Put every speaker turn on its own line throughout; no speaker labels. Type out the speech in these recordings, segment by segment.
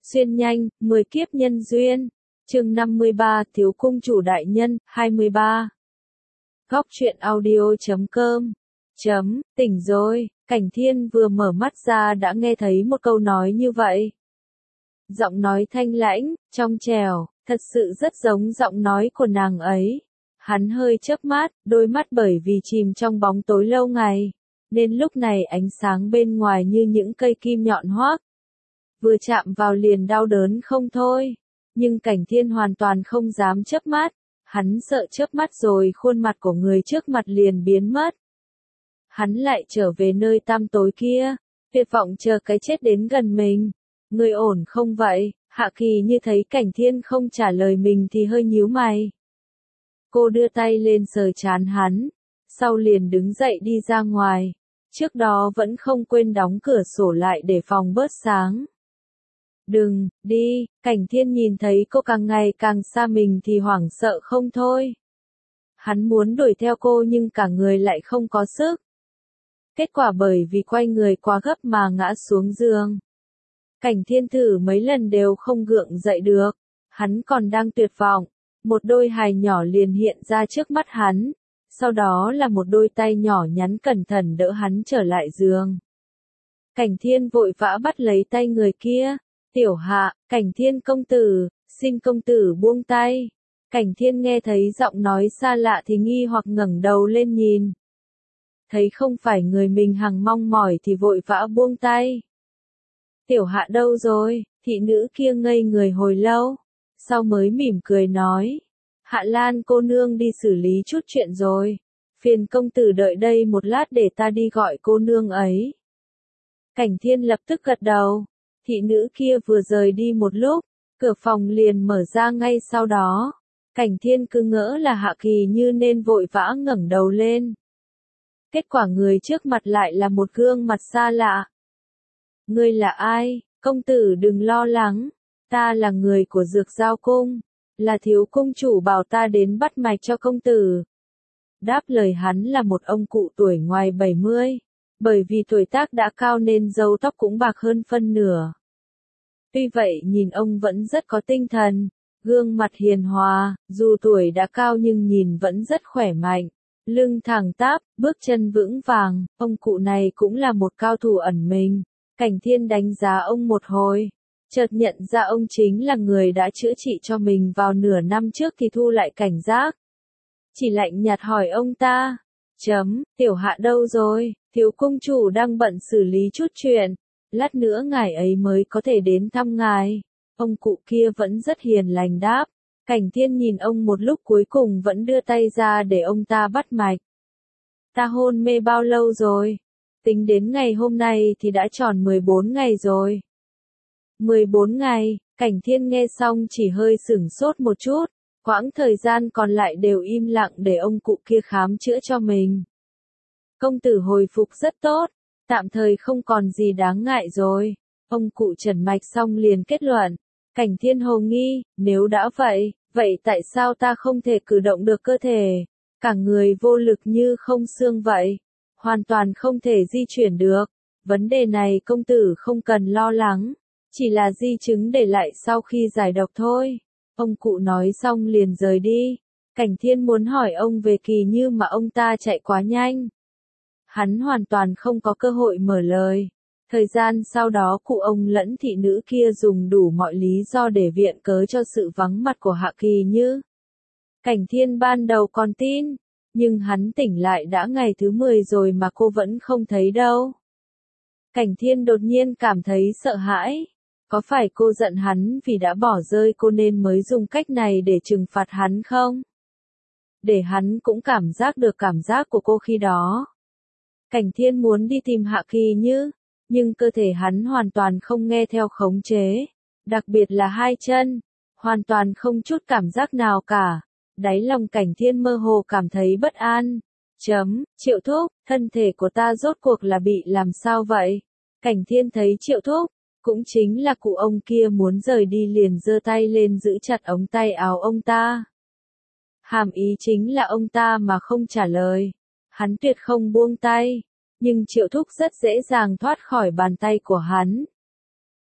Xuyên nhanh, 10 kiếp nhân duyên. Chương 53, Thiếu cung chủ đại nhân, 23. Góc truyện audio.com. Tỉnh rồi, Cảnh Thiên vừa mở mắt ra đã nghe thấy một câu nói như vậy. Giọng nói thanh lãnh, trong trẻo, thật sự rất giống giọng nói của nàng ấy. Hắn hơi chớp mắt, đôi mắt bởi vì chìm trong bóng tối lâu ngày, nên lúc này ánh sáng bên ngoài như những cây kim nhọn hoắt. Vừa chạm vào liền đau đớn không thôi. Nhưng Cảnh Thiên hoàn toàn không dám chớp mắt. Hắn sợ chớp mắt rồi khuôn mặt của người trước mặt liền biến mất. Hắn lại trở về nơi tăm tối kia, tuyệt vọng chờ cái chết đến gần mình. Người ổn không vậy? Hạ Kỳ như thấy Cảnh Thiên không trả lời mình thì hơi nhíu mày. Cô đưa tay lên sờ trán hắn, sau liền đứng dậy đi ra ngoài. Trước đó vẫn không quên đóng cửa sổ lại để phòng bớt sáng. Đừng, đi, Cảnh Thiên nhìn thấy cô càng ngày càng xa mình thì hoảng sợ không thôi. Hắn muốn đuổi theo cô nhưng cả người lại không có sức. Kết quả bởi vì quay người quá gấp mà ngã xuống giường. Cảnh Thiên thử mấy lần đều không gượng dậy được. Hắn còn đang tuyệt vọng. Một đôi hài nhỏ liền hiện ra trước mắt hắn. Sau đó là một đôi tay nhỏ nhắn cẩn thận đỡ hắn trở lại giường. Cảnh Thiên vội vã bắt lấy tay người kia. Tiểu Hạ, Cảnh Thiên công tử, xin công tử buông tay. Cảnh Thiên nghe thấy giọng nói xa lạ thì nghi hoặc ngẩng đầu lên nhìn. Thấy không phải người mình hằng mong mỏi thì vội vã buông tay. Tiểu Hạ đâu rồi? Thị nữ kia ngây người hồi lâu, sau mới mỉm cười nói. Hạ Lan cô nương đi xử lý chút chuyện rồi. Phiền công tử đợi đây một lát để ta đi gọi cô nương ấy. Cảnh Thiên lập tức gật đầu. Thị nữ kia vừa rời đi một lúc, cửa phòng liền mở ra ngay sau đó. Cảnh Thiên cứ ngỡ là Hạ Kỳ như nên vội vã ngẩng đầu lên. Kết quả người trước mặt lại là một gương mặt xa lạ. Ngươi là ai? Công tử đừng lo lắng. Ta là người của Dược Giao Cung. Là thiếu cung chủ bảo ta đến bắt mạch cho công tử. Đáp lời hắn là một ông cụ tuổi ngoài 70. Bởi vì tuổi tác đã cao nên râu tóc cũng bạc hơn phân nửa. Tuy vậy nhìn ông vẫn rất có tinh thần, gương mặt hiền hòa, dù tuổi đã cao nhưng nhìn vẫn rất khỏe mạnh. Lưng thẳng tắp, bước chân vững vàng, ông cụ này cũng là một cao thủ ẩn mình. Cảnh Thiên đánh giá ông một hồi, chợt nhận ra ông chính là người đã chữa trị cho mình vào nửa năm trước thì thu lại cảnh giác. Chỉ lạnh nhạt hỏi ông ta, Tiểu Hạ đâu rồi? Thiếu cung chủ đang bận xử lý chút chuyện, lát nữa ngài ấy mới có thể đến thăm ngài. Ông cụ kia vẫn rất hiền lành đáp. Cảnh Thiên nhìn ông một lúc cuối cùng vẫn đưa tay ra để ông ta bắt mạch. Ta hôn mê bao lâu rồi? Tính đến ngày hôm nay thì đã tròn 14 ngày rồi. 14 ngày, Cảnh Thiên nghe xong chỉ hơi sửng sốt một chút, quãng thời gian còn lại đều im lặng để ông cụ kia khám chữa cho mình. Công tử hồi phục rất tốt, tạm thời không còn gì đáng ngại rồi. Ông cụ trần mạch xong liền kết luận. Cảnh Thiên hồ nghi, nếu đã vậy tại sao ta không thể cử động được cơ thể? Cả người vô lực như không xương vậy. Hoàn toàn không thể di chuyển được. Vấn đề này công tử không cần lo lắng. Chỉ là di chứng để lại sau khi giải độc thôi. Ông cụ nói xong liền rời đi. Cảnh Thiên muốn hỏi ông về Kỳ Như mà ông ta chạy quá nhanh. Hắn hoàn toàn không có cơ hội mở lời. Thời gian sau đó cụ ông lẫn thị nữ kia dùng đủ mọi lý do để viện cớ cho sự vắng mặt của Hạ Kỳ Như. Cảnh Thiên ban đầu còn tin, nhưng hắn tỉnh lại đã ngày thứ 10 rồi mà cô vẫn không thấy đâu. Cảnh Thiên đột nhiên cảm thấy sợ hãi. Có phải cô giận hắn vì đã bỏ rơi cô nên mới dùng cách này để trừng phạt hắn không? Để hắn cũng cảm giác được cảm giác của cô khi đó. Cảnh Thiên muốn đi tìm Hạ Kỳ Như, nhưng cơ thể hắn hoàn toàn không nghe theo khống chế, đặc biệt là hai chân, hoàn toàn không chút cảm giác nào cả. Đáy lòng Cảnh Thiên mơ hồ cảm thấy bất an. Triệu thúc, thân thể của ta rốt cuộc là bị làm sao vậy? Cảnh Thiên thấy Triệu thúc, cũng chính là cụ ông kia muốn rời đi liền giơ tay lên giữ chặt ống tay áo ông ta. Hàm ý chính là ông ta mà không trả lời. Hắn tuyệt không buông tay. Nhưng Triệu thúc rất dễ dàng thoát khỏi bàn tay của hắn.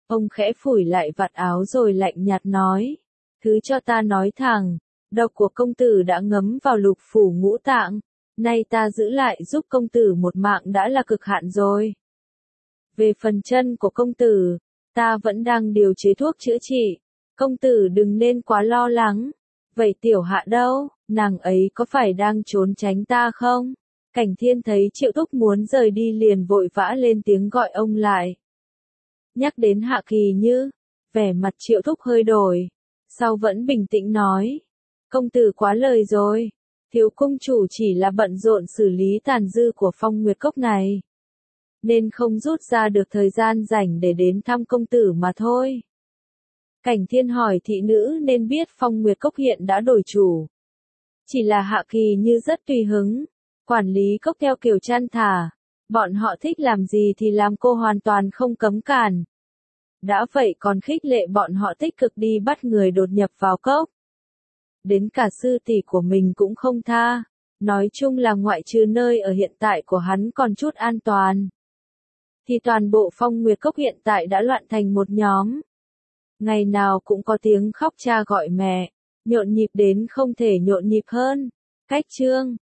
Ông khẽ phủi lại vạt áo rồi lạnh nhạt nói. Thứ cho ta nói thẳng, độc của công tử đã ngấm vào lục phủ ngũ tạng. Nay ta giữ lại giúp công tử một mạng đã là cực hạn rồi. Về phần chân của công tử, ta vẫn đang điều chế thuốc chữa trị. Công tử đừng nên quá lo lắng. Vậy tiểu hạ đâu, nàng ấy có phải đang trốn tránh ta không? Cảnh Thiên thấy Triệu Thúc muốn rời đi liền vội vã lên tiếng gọi ông lại. Nhắc đến Hạ Kỳ Như, vẻ mặt Triệu Thúc hơi đổi, sau vẫn bình tĩnh nói. Công tử quá lời rồi, thiếu cung chủ chỉ là bận rộn xử lý tàn dư của Phong Nguyệt Cốc này. Nên không rút ra được thời gian rảnh để đến thăm công tử mà thôi. Cảnh Thiên hỏi thị nữ nên biết Phong Nguyệt Cốc hiện đã đổi chủ. Chỉ là Hạ Kỳ Như rất tùy hứng, quản lý cốc theo kiểu chăn thả, bọn họ thích làm gì thì làm, cô hoàn toàn không cấm cản. Đã vậy còn khích lệ bọn họ tích cực đi bắt người đột nhập vào cốc. Đến cả sư tỷ của mình cũng không tha, nói chung là ngoại trừ nơi ở hiện tại của hắn còn chút an toàn. Thì toàn bộ Phong Nguyệt Cốc hiện tại đã loạn thành một nhóm. Ngày nào cũng có tiếng khóc cha gọi mẹ, nhộn nhịp đến không thể nhộn nhịp hơn. Cách chương